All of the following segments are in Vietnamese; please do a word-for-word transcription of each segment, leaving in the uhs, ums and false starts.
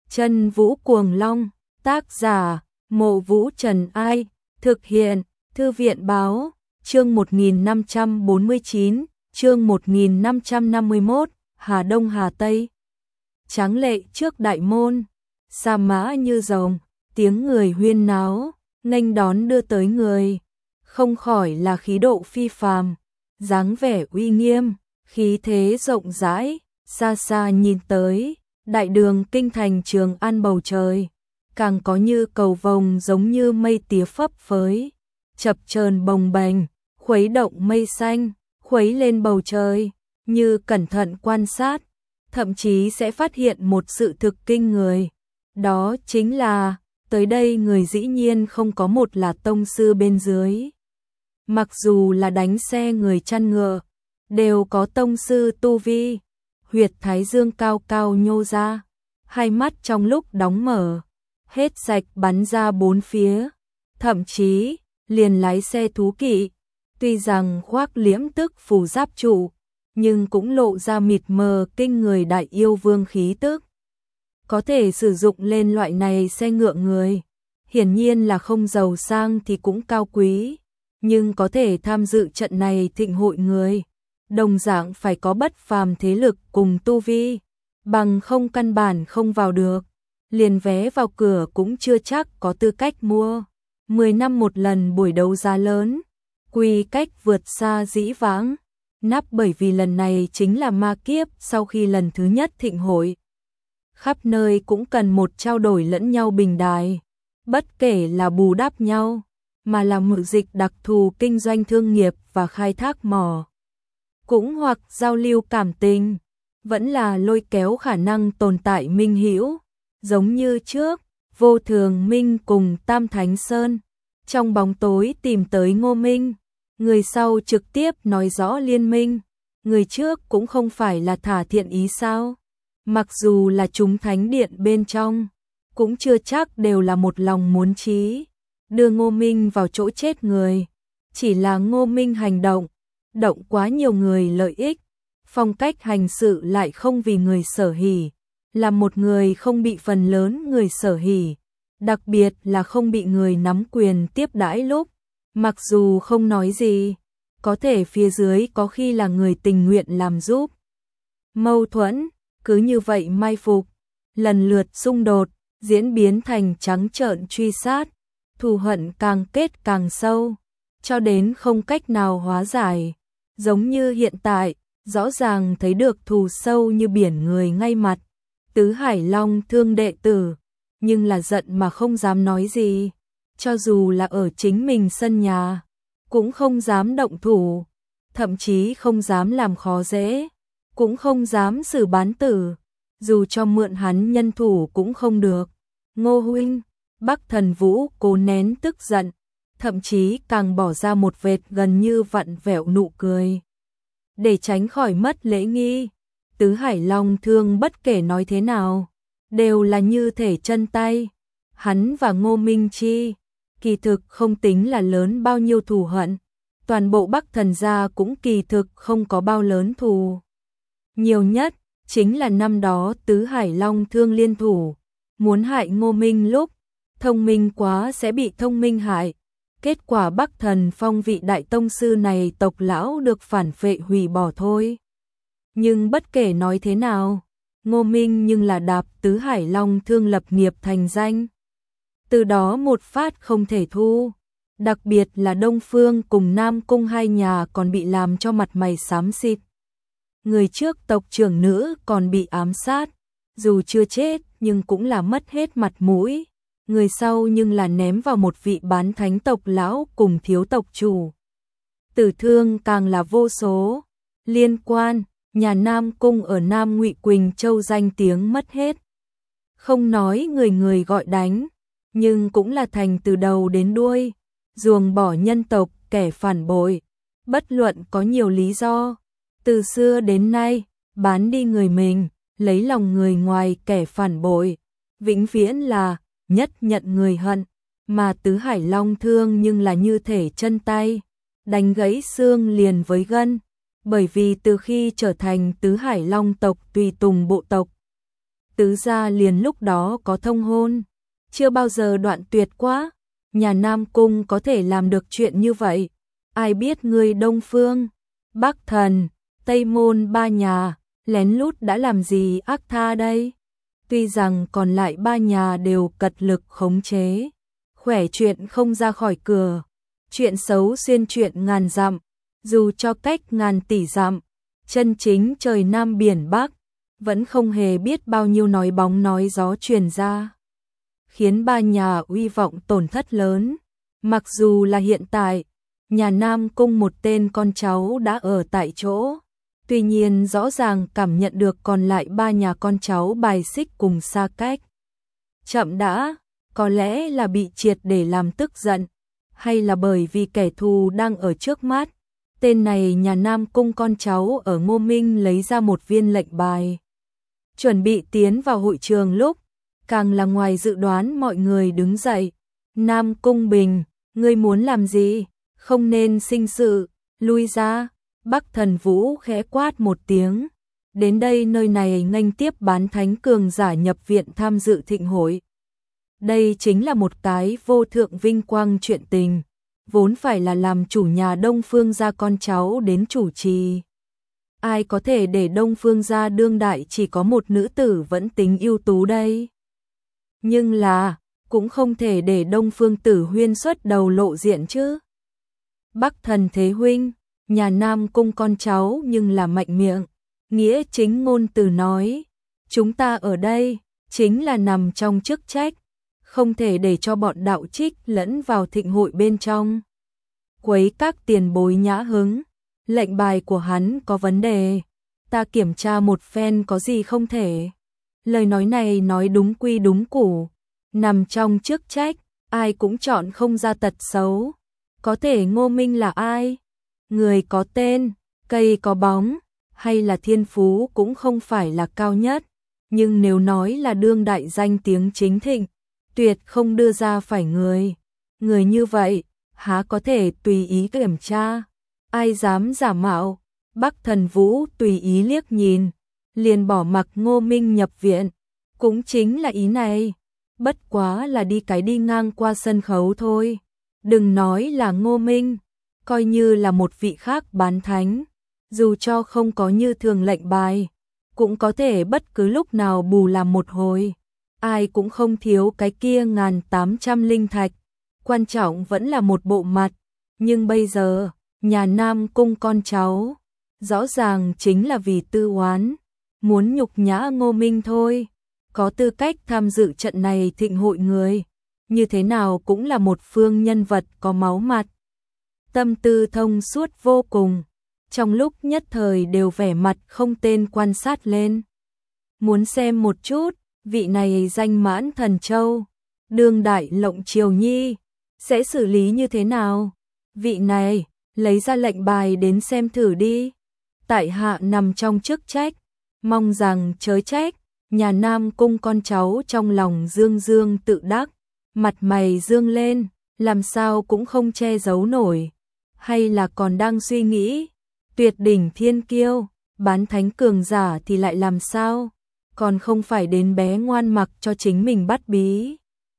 Chân Vũ Cuồng Long, tác giả, Mộ Vũ Trần Ai, thực hiện, Thư viện Báo, chương một nghìn năm trăm bốn mươi chín, chương một nghìn năm trăm năm mươi mốt, Hà Đông Hà Tây. Tráng lệ trước đại môn, sa mã như rồng, tiếng người huyên náo, nghênh đón đưa tới người, không khỏi là khí độ phi phàm, dáng vẻ uy nghiêm, khí thế rộng rãi, xa xa nhìn tới, đại đường kinh thành Trường An bầu trời, càng có như cầu vồng giống như mây tía phấp phới, chập chờn bồng bềnh, khuấy động mây xanh, khuấy lên bầu trời, như cẩn thận quan sát, thậm chí sẽ phát hiện một sự thực kinh người. Đó chính là, tới đây người dĩ nhiên không có một là tông sư bên dưới. Mặc dù là đánh xe người chăn ngựa, đều có tông sư tu vi, huyệt thái dương cao cao nhô ra, hai mắt trong lúc đóng mở, hết sạch bắn ra bốn phía, thậm chí, liền lái xe thú kỵ, tuy rằng khoác liễm tức phù giáp trụ, nhưng cũng lộ ra mịt mờ kinh người đại yêu vương khí tức. Có thể sử dụng lên loại này xe ngựa người, hiển nhiên là không giàu sang thì cũng cao quý, nhưng có thể tham dự trận này thịnh hội người, đồng dạng phải có bất phàm thế lực cùng tu vi, bằng không căn bản không vào được, liền vé vào cửa cũng chưa chắc có tư cách mua. mười năm một lần buổi đấu giá lớn, quy cách vượt xa dĩ vãng, nắp bởi vì lần này chính là ma kiếp sau khi lần thứ nhất thịnh hội. Khắp nơi cũng cần một trao đổi lẫn nhau bình đài, bất kể là bù đắp nhau, mà là mượn dịch đặc thù kinh doanh thương nghiệp và khai thác mỏ. Cũng hoặc giao lưu cảm tình, vẫn là lôi kéo khả năng tồn tại minh hữu, giống như trước, Vô Thường Minh cùng Tam Thánh Sơn, trong bóng tối tìm tới Ngô Minh, người sau trực tiếp nói rõ liên minh, người trước cũng không phải là thả thiện ý sao, mặc dù là chúng thánh điện bên trong, cũng chưa chắc đều là một lòng muốn chí, đưa Ngô Minh vào chỗ chết người, chỉ là Ngô Minh hành động, động quá nhiều người lợi ích, phong cách hành sự lại không vì người sở hỉ, là một người không bị phần lớn người sở hỉ, đặc biệt là không bị người nắm quyền tiếp đãi lúc, mặc dù không nói gì, có thể phía dưới có khi là người tình nguyện làm giúp. Mâu thuẫn, cứ như vậy mai phục, lần lượt xung đột, diễn biến thành trắng trợn truy sát, thù hận càng kết càng sâu, cho đến không cách nào hóa giải. Giống như hiện tại, rõ ràng thấy được thù sâu như biển người ngay mặt, Tứ Hải Long Thương đệ tử, nhưng là giận mà không dám nói gì, cho dù là ở chính mình sân nhà, cũng không dám động thủ, thậm chí không dám làm khó dễ, cũng không dám xử bán tử, dù cho mượn hắn nhân thủ cũng không được. Ngô huynh, Bắc Thần Vũ cố nén tức giận, thậm chí càng bỏ ra một vệt gần như vặn vẹo nụ cười. Để tránh khỏi mất lễ nghi, Tứ Hải Long Thương bất kể nói thế nào, đều là như thể chân tay. Hắn và Ngô Minh Chi, kỳ thực không tính là lớn bao nhiêu thù hận, toàn bộ Bắc Thần gia cũng kỳ thực không có bao lớn thù. Nhiều nhất, chính là năm đó Tứ Hải Long Thương liên thủ, muốn hại Ngô Minh lúc, thông minh quá sẽ bị thông minh hại. Kết quả Bắc Thần phong vị đại tông sư này tộc lão được phản phệ hủy bỏ thôi. Nhưng bất kể nói thế nào, Ngô Minh nhưng là đạp Tứ Hải Long Thương lập nghiệp thành danh. Từ đó một phát không thể thu, đặc biệt là Đông Phương cùng Nam Cung hai nhà còn bị làm cho mặt mày xám xịt. Người trước tộc trưởng nữ còn bị ám sát, dù chưa chết nhưng cũng là mất hết mặt mũi. Người sau nhưng là ném vào một vị bán thánh tộc lão cùng thiếu tộc chủ. Tử thương càng là vô số, liên quan, nhà Nam Cung ở Nam Ngụy Quỳnh Châu danh tiếng mất hết. Không nói người người gọi đánh, nhưng cũng là thành từ đầu đến đuôi, ruồng bỏ nhân tộc, kẻ phản bội, bất luận có nhiều lý do. Từ xưa đến nay, bán đi người mình, lấy lòng người ngoài kẻ phản bội, vĩnh viễn là nhất nhận người hận, mà Tứ Hải Long Thương nhưng là như thể chân tay, đánh gãy xương liền với gân, bởi vì từ khi trở thành Tứ Hải Long tộc tùy tùng bộ tộc, tứ gia liền lúc đó có thông hôn, chưa bao giờ đoạn tuyệt quá, nhà Nam Cung có thể làm được chuyện như vậy, ai biết người Đông Phương, Bắc Thần, Tây Môn ba nhà, lén lút đã làm gì ác tha đây? Tuy rằng còn lại ba nhà đều cật lực khống chế, khỏe chuyện không ra khỏi cửa, chuyện xấu xuyên chuyện ngàn dặm, dù cho cách ngàn tỷ dặm, chân chính trời Nam biển Bắc, vẫn không hề biết bao nhiêu nói bóng nói gió truyền ra, khiến ba nhà uy vọng tổn thất lớn. Mặc dù là hiện tại, nhà Nam Cung một tên con cháu đã ở tại chỗ, tuy nhiên rõ ràng cảm nhận được còn lại ba nhà con cháu bài xích cùng xa cách. Chậm đã, có lẽ là bị triệt để làm tức giận, hay là bởi vì kẻ thù đang ở trước mắt. Tên này nhà Nam Cung con cháu ở Ngô Minh lấy ra một viên lệnh bài, chuẩn bị tiến vào hội trường lúc, càng là ngoài dự đoán mọi người đứng dậy. Nam Cung Bình, ngươi muốn làm gì? Không nên sinh sự, lui ra. Bắc Thần Vũ khẽ quát một tiếng. Đến đây nơi này nghênh tiếp bán thánh cường giả nhập viện tham dự thịnh hội. Đây chính là một cái vô thượng vinh quang chuyện tình, vốn phải là làm chủ nhà Đông Phương gia con cháu đến chủ trì. Ai có thể để Đông Phương gia đương đại chỉ có một nữ tử vẫn tính ưu tú đây? Nhưng là, cũng không thể để Đông Phương Tử Huyên xuất đầu lộ diện chứ. Bắc Thần Thế huynh, nhà Nam Cung con cháu nhưng là mạnh miệng, nghĩa chính ngôn từ nói, chúng ta ở đây chính là nằm trong chức trách, không thể để cho bọn đạo trích lẫn vào thịnh hội bên trong, quấy các tiền bối nhã hứng. Lệnh bài của hắn có vấn đề, ta kiểm tra một phen có gì không thể. Lời nói này nói đúng quy đúng củ, nằm trong chức trách, ai cũng chọn không ra tật xấu. Có thể Ngô Minh là ai? Người có tên, cây có bóng, hay là thiên phú cũng không phải là cao nhất. Nhưng nếu nói là đương đại danh tiếng chính thịnh, tuyệt không đưa ra phải người. Người như vậy, há có thể tùy ý kiểm tra. Ai dám giả mạo? Bắc Thần Vũ tùy ý liếc nhìn, liền bỏ mặc Ngô Minh nhập viện. Cũng chính là ý này, bất quá là đi cái đi ngang qua sân khấu thôi. Đừng nói là Ngô Minh, coi như là một vị khác bán thánh, dù cho không có như thường lệnh bài, cũng có thể bất cứ lúc nào bù làm một hồi. Ai cũng không thiếu cái kia ngàn tám trăm linh thạch, quan trọng vẫn là một bộ mặt. Nhưng bây giờ, nhà Nam Cung con cháu, rõ ràng chính là vì tư oán, muốn nhục nhã Ngô Minh thôi. Có tư cách tham dự trận này thịnh hội người, như thế nào cũng là một phương nhân vật có máu mặt. Tâm tư thông suốt vô cùng, trong lúc nhất thời đều vẻ mặt không tên quan sát lên. Muốn xem một chút, vị này danh mãn thần châu, đương đại Lộng Triều Nhi, sẽ xử lý như thế nào? Vị này, lấy ra lệnh bài đến xem thử đi. Tại hạ nằm trong chức trách, mong rằng chớ trách. Nhà Nam Cung con cháu trong lòng dương dương tự đắc, mặt mày dương lên, làm sao cũng không che giấu nổi. Hay là còn đang suy nghĩ, tuyệt đỉnh thiên kiêu, bán thánh cường giả thì lại làm sao? Còn không phải đến bé ngoan mặc cho chính mình bắt bí.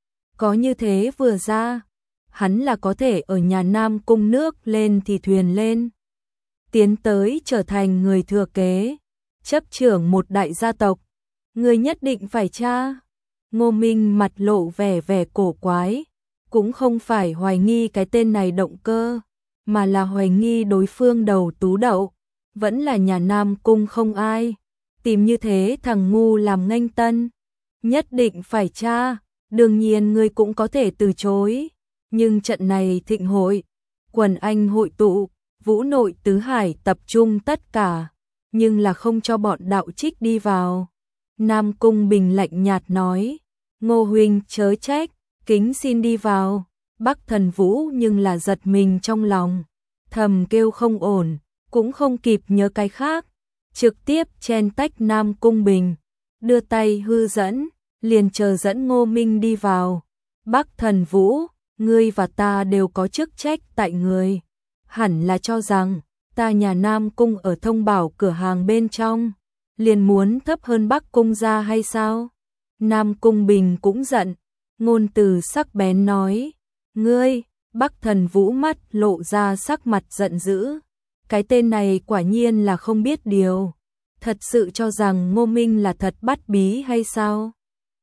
Có như thế vừa ra, hắn là có thể ở nhà Nam Cung nước lên thì thuyền lên. Tiến tới trở thành người thừa kế, chấp trưởng một đại gia tộc. Người nhất định phải tra. Ngô Minh mặt lộ vẻ vẻ cổ quái, cũng không phải hoài nghi cái tên này động cơ, mà là hoài nghi đối phương đầu tú đậu, vẫn là nhà Nam Cung không ai, tìm như thế thằng ngu làm nghênh tân. Nhất định phải tra, đương nhiên ngươi cũng có thể từ chối, nhưng trận này thịnh hội, quần anh hội tụ, vũ nội tứ hải tập trung tất cả, nhưng là không cho bọn đạo trích đi vào. Nam Cung Bình lạnh nhạt nói, Ngô huynh chớ trách, kính xin đi vào. Bắc Thần Vũ nhưng là giật mình trong lòng, thầm kêu không ổn, cũng không kịp nhớ cái khác, trực tiếp chen tách Nam Cung Bình, đưa tay hư dẫn, liền chờ dẫn Ngô Minh đi vào. Bắc Thần Vũ, ngươi và ta đều có chức trách tại người, hẳn là cho rằng ta nhà Nam Cung ở thông bảo cửa hàng bên trong, liền muốn thấp hơn Bắc Cung gia hay sao? Nam Cung Bình cũng giận, ngôn từ sắc bén nói, ngươi, Bắc Thần Vũ mắt lộ ra sắc mặt giận dữ, cái tên này quả nhiên là không biết điều, thật sự cho rằng Ngô Minh là thật bắt bí hay sao?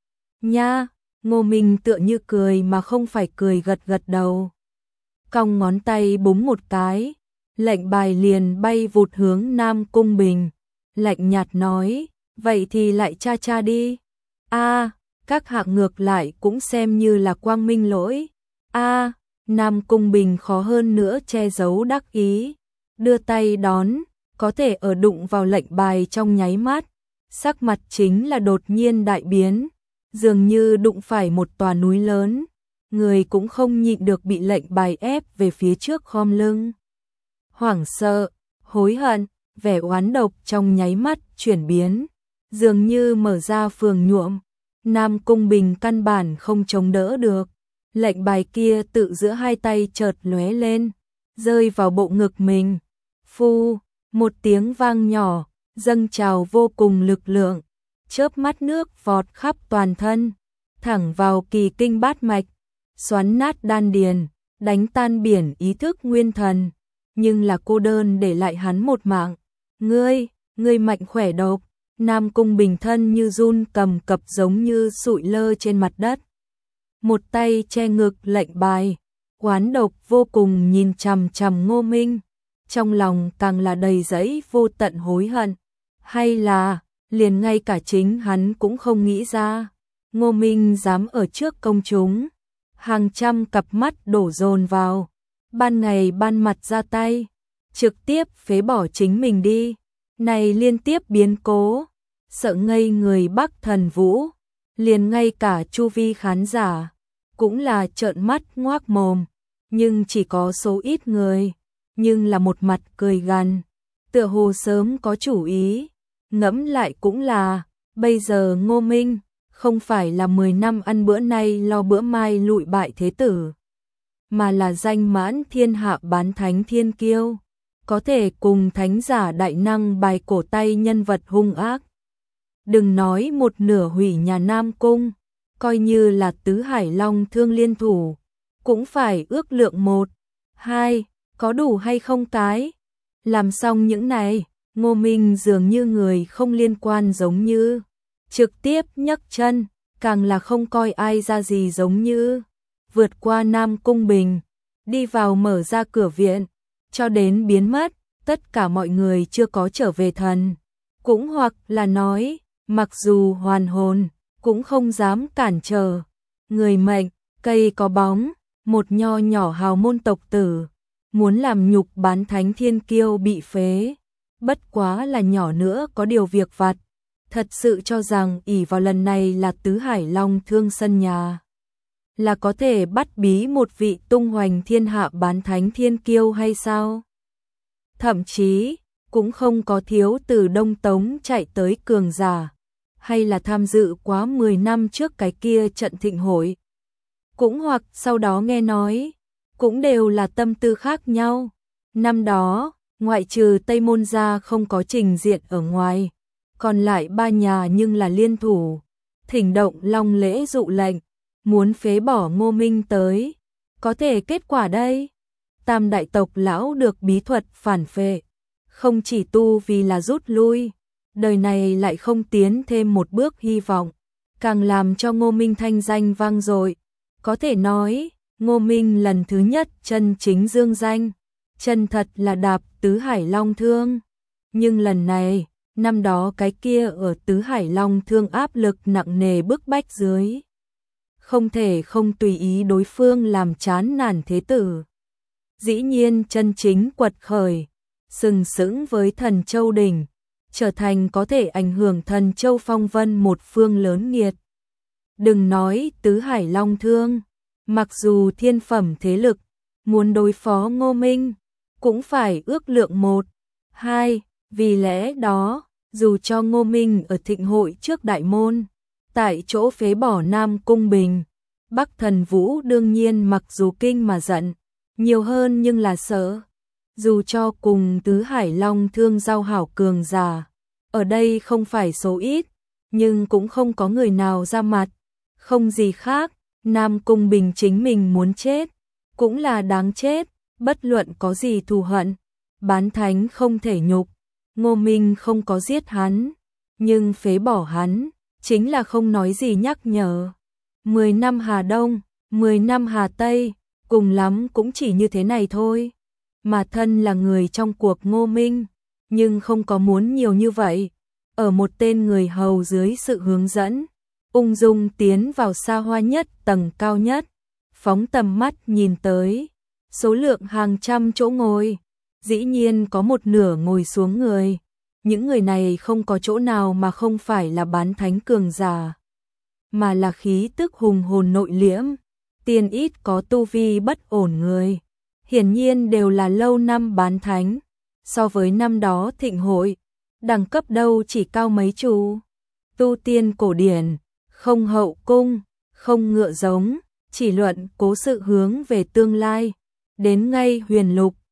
Nha, Ngô Minh tựa như cười mà không phải cười gật gật đầu. Cong ngón tay búng một cái, lệnh bài liền bay vụt hướng Nam Cung Bình, lạnh nhạt nói, vậy thì lại cha cha đi. A, các hạng ngược lại cũng xem như là quang minh lỗi. A, Nam Cung Bình khó hơn nữa che giấu đắc ý, đưa tay đón, có thể ở đụng vào lệnh bài trong nháy mắt, sắc mặt chính là đột nhiên đại biến, dường như đụng phải một tòa núi lớn, người cũng không nhịn được bị lệnh bài ép về phía trước khom lưng. Hoảng sợ, hối hận, vẻ oán độc trong nháy mắt chuyển biến, dường như mở ra phường nhuộm, Nam Cung Bình căn bản không chống đỡ được, lệnh bài kia tự giữa hai tay chợt lóe lên, rơi vào bộ ngực mình. Phu, một tiếng vang nhỏ, dâng trào vô cùng lực lượng, chớp mắt nước vọt khắp toàn thân, thẳng vào kỳ kinh bát mạch, xoắn nát đan điền, đánh tan biển ý thức nguyên thần, nhưng là cô đơn để lại hắn một mạng. Ngươi, ngươi mạnh khỏe độc, Nam Cung Bình thân như run cầm cập giống như sụi lơ trên mặt đất. Một tay che ngực lệnh bài, oán độc vô cùng nhìn chằm chằm Ngô Minh, trong lòng càng là đầy dẫy vô tận hối hận, hay là liền ngay cả chính hắn cũng không nghĩ ra, Ngô Minh dám ở trước công chúng, hàng trăm cặp mắt đổ dồn vào, ban ngày ban mặt ra tay, trực tiếp phế bỏ chính mình đi, này liên tiếp biến cố, sợ ngây người Bắc Thần Vũ, liền ngay cả chu vi khán giả, cũng là trợn mắt ngoác mồm, nhưng chỉ có số ít người, nhưng là một mặt cười gằn, tựa hồ sớm có chủ ý, ngẫm lại cũng là, bây giờ Ngô Minh, không phải là mười năm ăn bữa nay lo bữa mai lụi bại thế tử, mà là danh mãn thiên hạ bán thánh thiên kiêu, có thể cùng thánh giả đại năng bài cổ tay nhân vật hung ác. Đừng nói một nửa hủy nhà Nam Cung, coi như là tứ hải long thương liên thủ, cũng phải ước lượng một, hai, có đủ hay không cái. Làm xong những này, Ngô Minh dường như người không liên quan giống như, trực tiếp nhấc chân, càng là không coi ai ra gì giống như, vượt qua Nam Cung Bình, đi vào mở ra cửa viện, cho đến biến mất, tất cả mọi người chưa có trở về thần, cũng hoặc là nói, mặc dù hoàn hồn, cũng không dám cản trở. Người mệnh, cây có bóng, một nho nhỏ hào môn tộc tử, muốn làm nhục bán thánh thiên kiêu bị phế, bất quá là nhỏ nữa có điều việc vặt, thật sự cho rằng ỷ vào lần này là tứ hải long thương sân nhà, là có thể bắt bí một vị tung hoành thiên hạ bán thánh thiên kiêu hay sao? Thậm chí, cũng không có thiếu từ Đông Tống chạy tới cường giả, hay là tham dự quá mười năm trước cái kia trận thịnh hội. Cũng hoặc sau đó nghe nói, cũng đều là tâm tư khác nhau. Năm đó, ngoại trừ Tây Môn gia không có trình diện ở ngoài, còn lại ba nhà nhưng là liên thủ, thỉnh động long lễ dụ lệnh, muốn phế bỏ Ngô Minh tới. Có thể kết quả đây, tam đại tộc lão được bí thuật phản phệ, không chỉ tu vì là rút lui, đời này lại không tiến thêm một bước hy vọng, càng làm cho Ngô Minh thanh danh vang dội. Có thể nói, Ngô Minh lần thứ nhất chân chính dương danh, chân thật là đạp tứ hải long thương. Nhưng lần này, năm đó cái kia ở tứ hải long thương áp lực nặng nề bức bách dưới, không thể không tùy ý đối phương làm chán nản thế tử. Dĩ nhiên chân chính quật khởi, sừng sững với Thần Châu đỉnh, trở thành có thể ảnh hưởng Thần Châu phong vân một phương lớn nghiệt. Đừng nói tứ hải long thương, mặc dù thiên phẩm thế lực, muốn đối phó Ngô Minh, cũng phải ước lượng một, hai, vì lẽ đó, dù cho Ngô Minh ở thịnh hội trước đại môn, tại chỗ phế bỏ Nam Cung Bình, Bắc Thần Vũ đương nhiên mặc dù kinh mà giận, nhiều hơn nhưng là sợ. Dù cho cùng tứ hải long thương giao hảo cường giả, ở đây không phải số ít, nhưng cũng không có người nào ra mặt, không gì khác, Nam Cung Bình chính mình muốn chết, cũng là đáng chết, bất luận có gì thù hận, bán thánh không thể nhục, Ngô Minh không có giết hắn, nhưng phế bỏ hắn, chính là không nói gì nhắc nhở. Mười năm Hà Đông, mười năm Hà Tây, cùng lắm cũng chỉ như thế này thôi. Mà thân là người trong cuộc Ngô Minh, nhưng không có muốn nhiều như vậy. Ở một tên người hầu dưới sự hướng dẫn, ung dung tiến vào xa hoa nhất tầng cao nhất, phóng tầm mắt nhìn tới, số lượng hàng trăm chỗ ngồi, dĩ nhiên có một nửa ngồi xuống người. Những người này không có chỗ nào mà không phải là bán thánh cường giả, mà là khí tức hùng hồn nội liễm, tiền ít có tu vi bất ổn người, hiển nhiên đều là lâu năm bán thánh, so với năm đó thịnh hội, đẳng cấp đâu chỉ cao mấy chú. Tu tiên cổ điển, không hậu cung, không ngựa giống, chỉ luận cố sự hướng về tương lai, đến ngay huyền lục,